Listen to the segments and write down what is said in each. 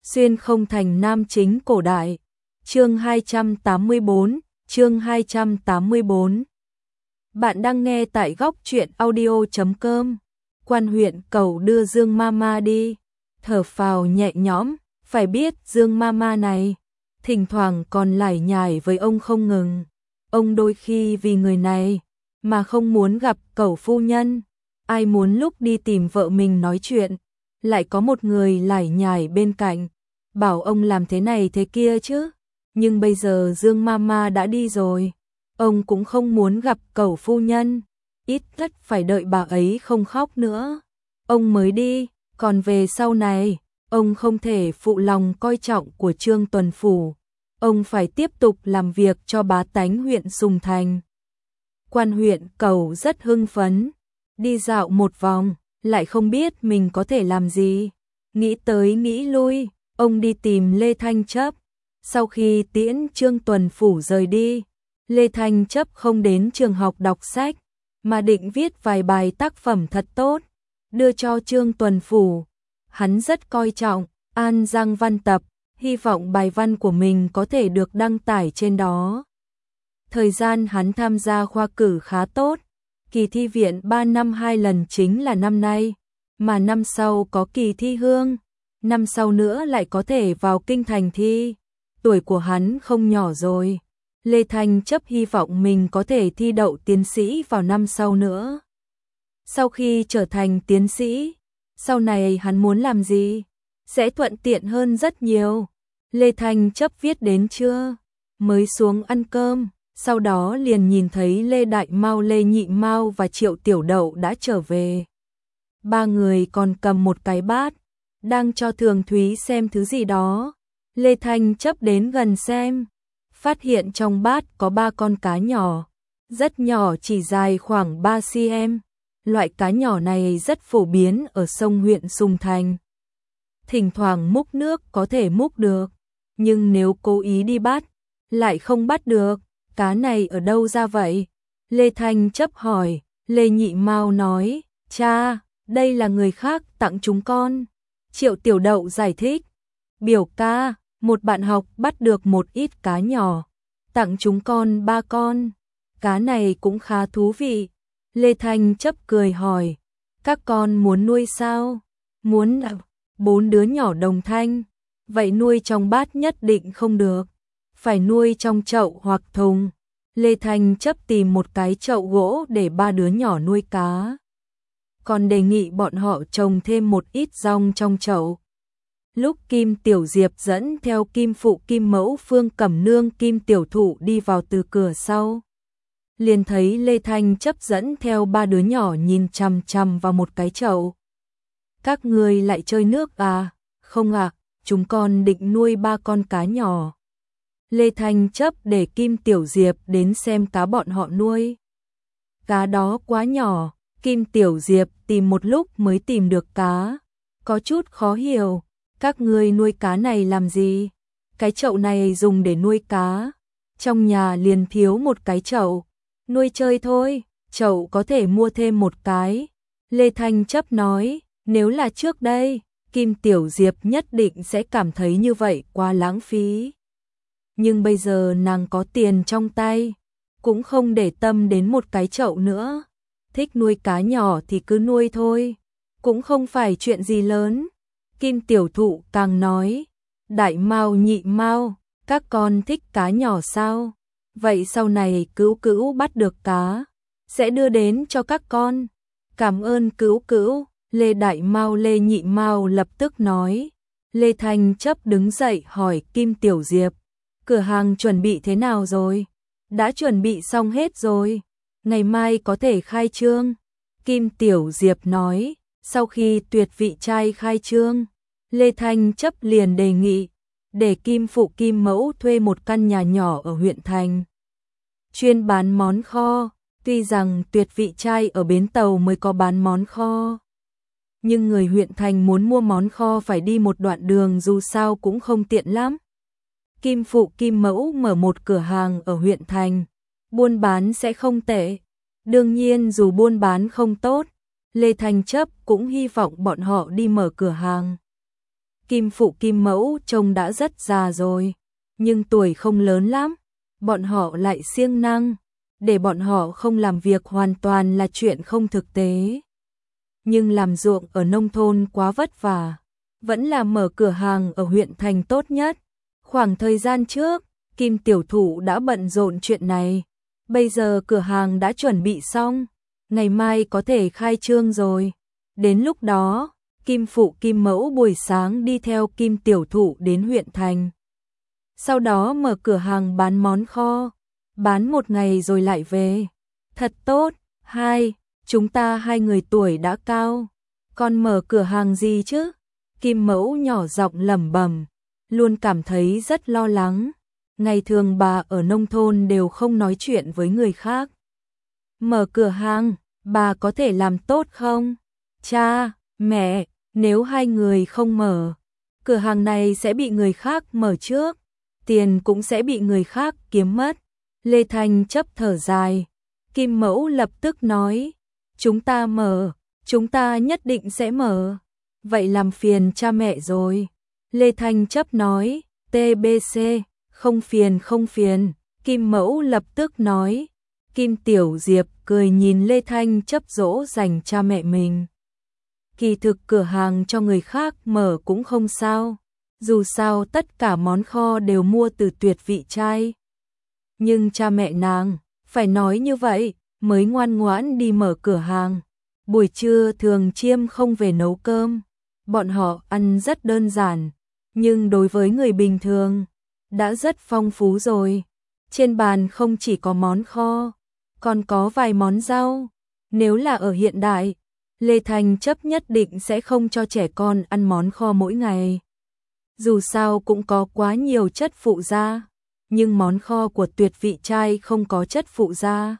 Xuyên không thành nam chính cổ đại. Chương 284, chương 284. Bạn đang nghe tại góc truyện audio.com. Quan huyện cầu đưa Dương Mama đi, thở phào nhẹ nhõm, phải biết Dương Mama này thỉnh thoảng còn lải nhải với ông không ngừng. Ông đôi khi vì người này mà không muốn gặp cẩu phu nhân, ai muốn lúc đi tìm vợ mình nói chuyện, lại có một người lải nhải bên cạnh, bảo ông làm thế này thế kia chứ. Nhưng bây giờ Dương Mama đã đi rồi, ông cũng không muốn gặp cẩu phu nhân, ít nhất phải đợi bà ấy không khóc nữa, ông mới đi. Còn về sau này, ông không thể phụ lòng coi trọng của Trương Tuần Phủ, ông phải tiếp tục làm việc cho bá tánh huyện Sùng Thành. Quan huyện cầu rất hưng phấn, đi dạo một vòng, lại không biết mình có thể làm gì. Nghĩ tới nghĩ lui, ông đi tìm Lê Thanh Chấp. Sau khi tiễn Trương Tuần Phủ rời đi, Lê Thanh Chấp không đến trường học đọc sách, mà định viết vài bài tác phẩm thật tốt, đưa cho Trương Tuần Phủ. Hắn rất coi trọng An Giang văn tập, hy vọng bài văn của mình có thể được đăng tải trên đó. Thời gian hắn tham gia khoa cử khá tốt, kỳ thi viện 3 năm 2 lần chính là năm nay, mà năm sau có kỳ thi hương, năm sau nữa lại có thể vào kinh thành thi. Tuổi của hắn không nhỏ rồi, Lê Thanh Chấp hy vọng mình có thể thi đậu tiến sĩ vào năm sau nữa. Sau khi trở thành tiến sĩ, sau này hắn muốn làm gì, sẽ thuận tiện hơn rất nhiều. Lê Thanh Chấp viết đến trưa, mới xuống ăn cơm, sau đó liền nhìn thấy Lê Đại Mao, Lê Nhị Mao và Triệu Tiểu Đậu đã trở về. Ba người còn cầm một cái bát, đang cho Thường Thúy xem thứ gì đó. Lê Thanh Chấp đến gần xem, phát hiện trong bát có 3 con cá nhỏ, rất nhỏ, chỉ dài khoảng 3 cm. Loại cá nhỏ này rất phổ biến ở sông huyện Sùng Thành. Thỉnh thoảng múc nước có thể múc được, nhưng nếu cố ý đi bắt, lại không bắt được. Cá này ở đâu ra vậy? Lê Thanh Chấp hỏi. Lê Nhị Mao nói, cha, đây là người khác tặng chúng con. Triệu Tiểu Đậu giải thích, biểu ca, một bạn học bắt được một ít cá nhỏ, tặng chúng con 3 con. Cá này cũng khá thú vị. Lê Thanh Chấp cười hỏi, các con muốn nuôi sao? Muốn. 4 đứa nhỏ đồng thanh, vậy nuôi trong bát nhất định không được, phải nuôi trong chậu hoặc thùng. Lê Thanh Chấp tìm một cái chậu gỗ để 3 đứa nhỏ nuôi cá, còn đề nghị bọn họ trồng thêm một ít rong trong chậu. Lúc Kim Tiểu Diệp dẫn theo Kim Phụ, Kim Mẫu, Phương Cẩm Nương, Kim Tiểu Thụ đi vào từ cửa sau, liền thấy Lê Thanh Chấp dẫn theo 3 đứa nhỏ nhìn chằm chằm vào một cái chậu. Các người lại chơi nước à? Không ạ, chúng con định nuôi 3 con cá nhỏ. Lê Thanh Chấp để Kim Tiểu Diệp đến xem cá bọn họ nuôi. Cá đó quá nhỏ, Kim Tiểu Diệp tìm một lúc mới tìm được cá, có chút khó hiểu. Các ngươi nuôi cá này làm gì? Cái chậu này dùng để nuôi cá, trong nhà liền thiếu một cái chậu, nuôi chơi thôi, chậu có thể mua thêm một cái. Lê Thanh Chấp nói, nếu là trước đây, Kim Tiểu Diệp nhất định sẽ cảm thấy như vậy quá lãng phí. Nhưng bây giờ nàng có tiền trong tay, cũng không để tâm đến một cái chậu nữa. Thích nuôi cá nhỏ thì cứ nuôi thôi, cũng không phải chuyện gì lớn. Kim Tiểu Thụ càng nói, Đại Mao, Nhị Mao, các con thích cá nhỏ sao? Vậy sau này Cữu Cữu bắt được cá, sẽ đưa đến cho các con. Cảm ơn Cữu Cữu. Lê Đại Mao, Lê Nhị Mao lập tức nói. Lê Thanh Chấp đứng dậy hỏi Kim Tiểu Diệp, cửa hàng chuẩn bị thế nào rồi? Đã chuẩn bị xong hết rồi, ngày mai có thể khai trương. Kim Tiểu Diệp nói, sau khi Tuyệt Vị trai khai trương, Lê Thanh Chấp liền đề nghị để Kim Phụ, Kim Mẫu thuê một căn nhà nhỏ ở huyện thành, chuyên bán món kho. Tuy rằng Tuyệt Vị trai ở bến tàu mới có bán món kho, nhưng người huyện thành muốn mua món kho phải đi một đoạn đường, dù sao cũng không tiện lắm. Kim Phụ, Kim Mẫu mở một cửa hàng ở huyện thành, buôn bán sẽ không tệ. Đương nhiên dù buôn bán không tốt, Lê Thanh Chấp cũng hy vọng bọn họ đi mở cửa hàng. Kim phụ Kim mẫu trông đã rất già rồi, nhưng tuổi không lớn lắm, bọn họ lại siêng năng, để bọn họ không làm việc hoàn toàn là chuyện không thực tế. Nhưng làm ruộng ở nông thôn quá vất vả, vẫn là mở cửa hàng ở huyện thành tốt nhất. Khoảng thời gian trước, Kim tiểu thụ đã bận rộn chuyện này, bây giờ cửa hàng đã chuẩn bị xong, ngày mai có thể khai trương rồi. Đến lúc đó, Kim phụ Kim mẫu buổi sáng đi theo Kim tiểu thụ đến huyện thành. Sau đó mở cửa hàng bán món kho, bán một ngày rồi lại về. Thật tốt. Chúng ta hai người tuổi đã cao, còn mở cửa hàng gì chứ? Kim mẫu nhỏ giọng lẩm bẩm, luôn cảm thấy rất lo lắng. Ngày thường bà ở nông thôn đều không nói chuyện với người khác. Mở cửa hàng, bà có thể làm tốt không? Cha, mẹ, nếu hai người không mở, cửa hàng này sẽ bị người khác mở trước, tiền cũng sẽ bị người khác kiếm mất. Lê Thanh chấp thở dài. Kim mẫu lập tức nói, chúng ta nhất định sẽ mở. Vậy làm phiền cha mẹ rồi. Lê Thanh chấp nói, TBC, không phiền. Kim mẫu lập tức nói. Kim Tiểu Diệp cười nhìn Lê Thanh chấp dỗ dành cha mẹ mình. Kỳ thực cửa hàng cho người khác mở cũng không sao, dù sao tất cả món kho đều mua từ Tuyệt Vị Trai. Nhưng cha mẹ nàng phải nói như vậy mới ngoan ngoãn đi mở cửa hàng. Buổi trưa Thường Chiêm không về nấu cơm, bọn họ ăn rất đơn giản, nhưng đối với người bình thường đã rất phong phú rồi. Trên bàn không chỉ có món kho, còn có vài món rau. Nếu là ở hiện đại, Lê Thanh chấp nhất định sẽ không cho trẻ con ăn món kho mỗi ngày. Dù sao cũng có quá nhiều chất phụ gia, nhưng món kho của Tuyệt Vị Trai không có chất phụ gia.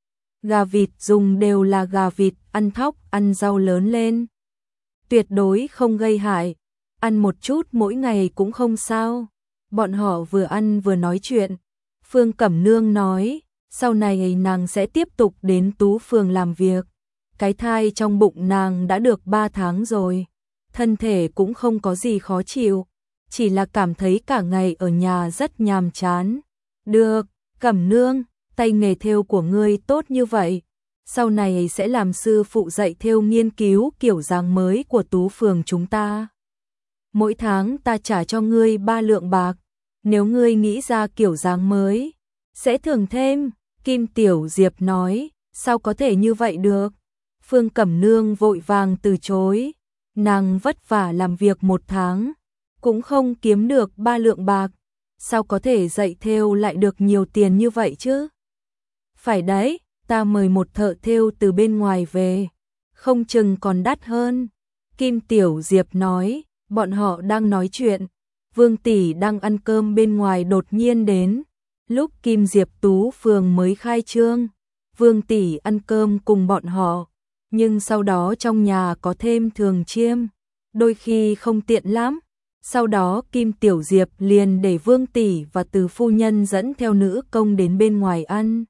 Gà vịt dùng đều là gà vịt ăn thóc, ăn rau lớn lên. Tuyệt đối không gây hại, ăn một chút mỗi ngày cũng không sao. Bọn họ vừa ăn vừa nói chuyện. Phương Cẩm Nương nói, sau này nàng sẽ tiếp tục đến Tú Phường làm việc. Cái thai trong bụng nàng đã được 3 tháng rồi, thân thể cũng không có gì khó chịu, chỉ là cảm thấy cả ngày ở nhà rất nhàm chán. Được, Cẩm Nương, tay nghề thêu của ngươi tốt như vậy, sau này sẽ làm sư phụ dạy thêu nghiên cứu kiểu dáng mới của Tú Phường chúng ta. Mỗi tháng ta trả cho ngươi 3 lượng bạc, nếu ngươi nghĩ ra kiểu dáng mới, sẽ thưởng thêm. Kim Tiểu Diệp nói, sao có thể như vậy được? Phương Cẩm Nương vội vàng từ chối, nàng vất vả làm việc 1 tháng, cũng không kiếm được 3 lượng bạc, sao có thể dạy thêu lại được nhiều tiền như vậy chứ? Phải đấy, ta mời một thợ thêu từ bên ngoài về, không chừng còn đắt hơn. Kim Tiểu Diệp nói, bọn họ đang nói chuyện, Vương tỷ đang ăn cơm bên ngoài đột nhiên đến. Lúc Kim Diệp Tú Phường mới khai trương, Vương tỷ ăn cơm cùng bọn họ, nhưng sau đó trong nhà có thêm Thường Chiêm, đôi khi không tiện lắm. Sau đó Kim Tiểu Diệp liền để Vương tỷ và Từ phu nhân dẫn theo nữ công đến bên ngoài ăn.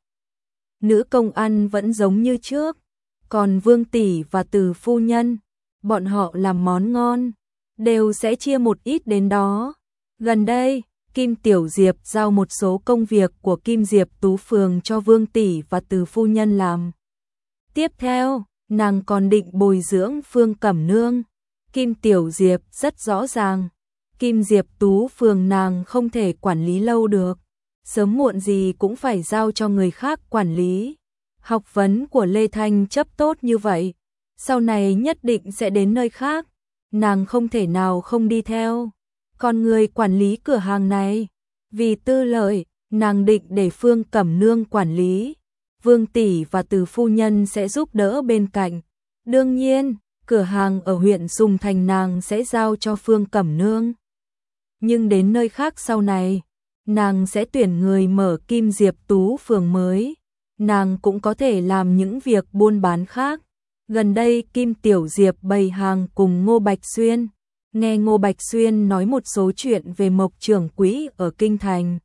Nữ công ăn vẫn giống như trước, còn Vương tỷ và Từ phu nhân, bọn họ làm món ngon, đều sẽ chia một ít đến đó. Gần đây, Kim Tiểu Diệp giao một số công việc của Kim Diệp Tú Phường cho Vương tỷ và Từ phu nhân làm. Tiếp theo, nàng còn định bồi dưỡng Phương Cẩm Nương. Kim Tiểu Diệp rất rõ ràng, Kim Diệp Tú Phường nàng không thể quản lý lâu được, sớm muộn gì cũng phải giao cho người khác quản lý. Học vấn của Lê Thanh chấp tốt như vậy, sau này nhất định sẽ đến nơi khác, nàng không thể nào không đi theo. Còn người quản lý cửa hàng này, vì tư lợi, nàng định để Phương Cẩm Nương quản lý, Vương tỷ và Từ phu nhân sẽ giúp đỡ bên cạnh. Đương nhiên, cửa hàng ở huyện Sùng Thành nàng sẽ giao cho Phương Cẩm Nương. Nhưng đến nơi khác sau này, nàng sẽ tuyển người mở Kim Diệp Tú Phường mới, nàng cũng có thể làm những việc buôn bán khác. Gần đây Kim Tiểu Diệp bày hàng cùng Ngô Bạch Xuyên, nghe Ngô Bạch Xuyên nói một số chuyện về Mộc trưởng quỹ ở Kinh Thành.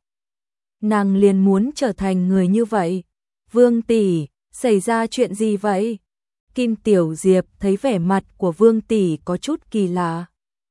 Nàng liền muốn trở thành người như vậy. Vương tỷ, xảy ra chuyện gì vậy? Kim Tiểu Diệp thấy vẻ mặt của Vương tỷ có chút kỳ lạ.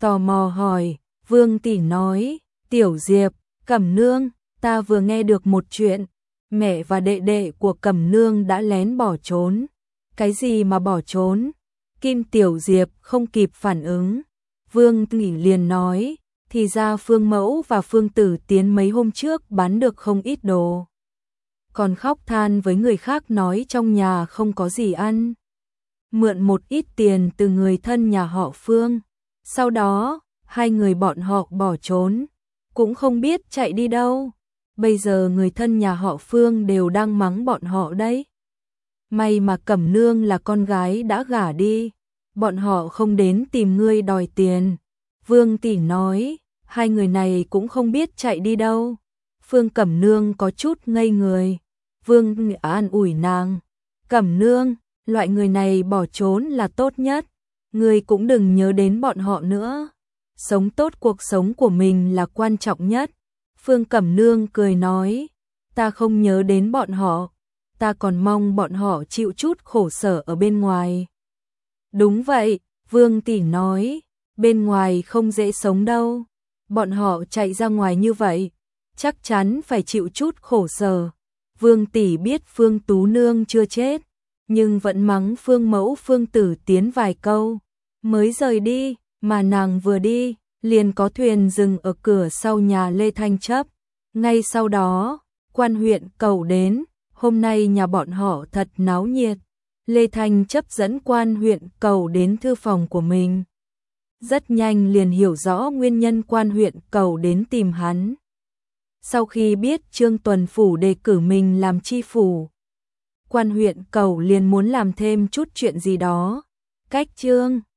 tò mò hỏi. Vương tỷ nói, Tiểu Diệp, Cẩm Nương, ta vừa nghe được một chuyện, mẹ và đệ đệ của Cẩm Nương đã lén bỏ trốn. Cái gì mà bỏ trốn? Kim Tiểu Diệp không kịp phản ứng. Vương tỷ liền nói, thì ra Phương Mẫu và Phương Tử Tiến mấy hôm trước bán được không ít đồ. Còn khóc than với người khác nói trong nhà không có gì ăn. Mượn một ít tiền từ người thân nhà họ Phương. Sau đó, hai người bọn họ bỏ trốn, cũng không biết chạy đi đâu. Bây giờ người thân nhà họ Phương đều đang mắng bọn họ đấy. May mà Cẩm Nương là con gái đã gả đi, bọn họ không đến tìm ngươi đòi tiền. Vương tỷ nói, hai người này cũng không biết chạy đi đâu. Phương Cẩm Nương có chút ngây người. Vương an ủi nàng, Cẩm Nương, loại người này bỏ trốn là tốt nhất, ngươi cũng đừng nhớ đến bọn họ nữa. Sống tốt cuộc sống của mình là quan trọng nhất. Phương Cẩm Nương cười nói, ta không nhớ đến bọn họ, ta còn mong bọn họ chịu chút khổ sở ở bên ngoài. Đúng vậy, Vương tỷ nói, bên ngoài không dễ sống đâu. Bọn họ chạy ra ngoài như vậy, chắc chắn phải chịu chút khổ sở. Vương tỷ biết Phương Tú Nương chưa chết, nhưng vẫn mắng Phương Mẫu Phương Tử Tiến vài câu, mới rời đi, mà nàng vừa đi, liền có thuyền dừng ở cửa sau nhà Lê Thanh Chấp. Ngay sau đó, quan huyện cầu đến, hôm nay nhà bọn họ thật náo nhiệt. Lê Thanh Chấp dẫn quan huyện cầu đến thư phòng của mình. Rất nhanh liền hiểu rõ nguyên nhân quan huyện cầu đến tìm hắn. Sau khi biết Trương Tuần Phủ đề cử mình làm chi phủ, quan huyện cầu liền muốn làm thêm chút chuyện gì đó. Cách Trương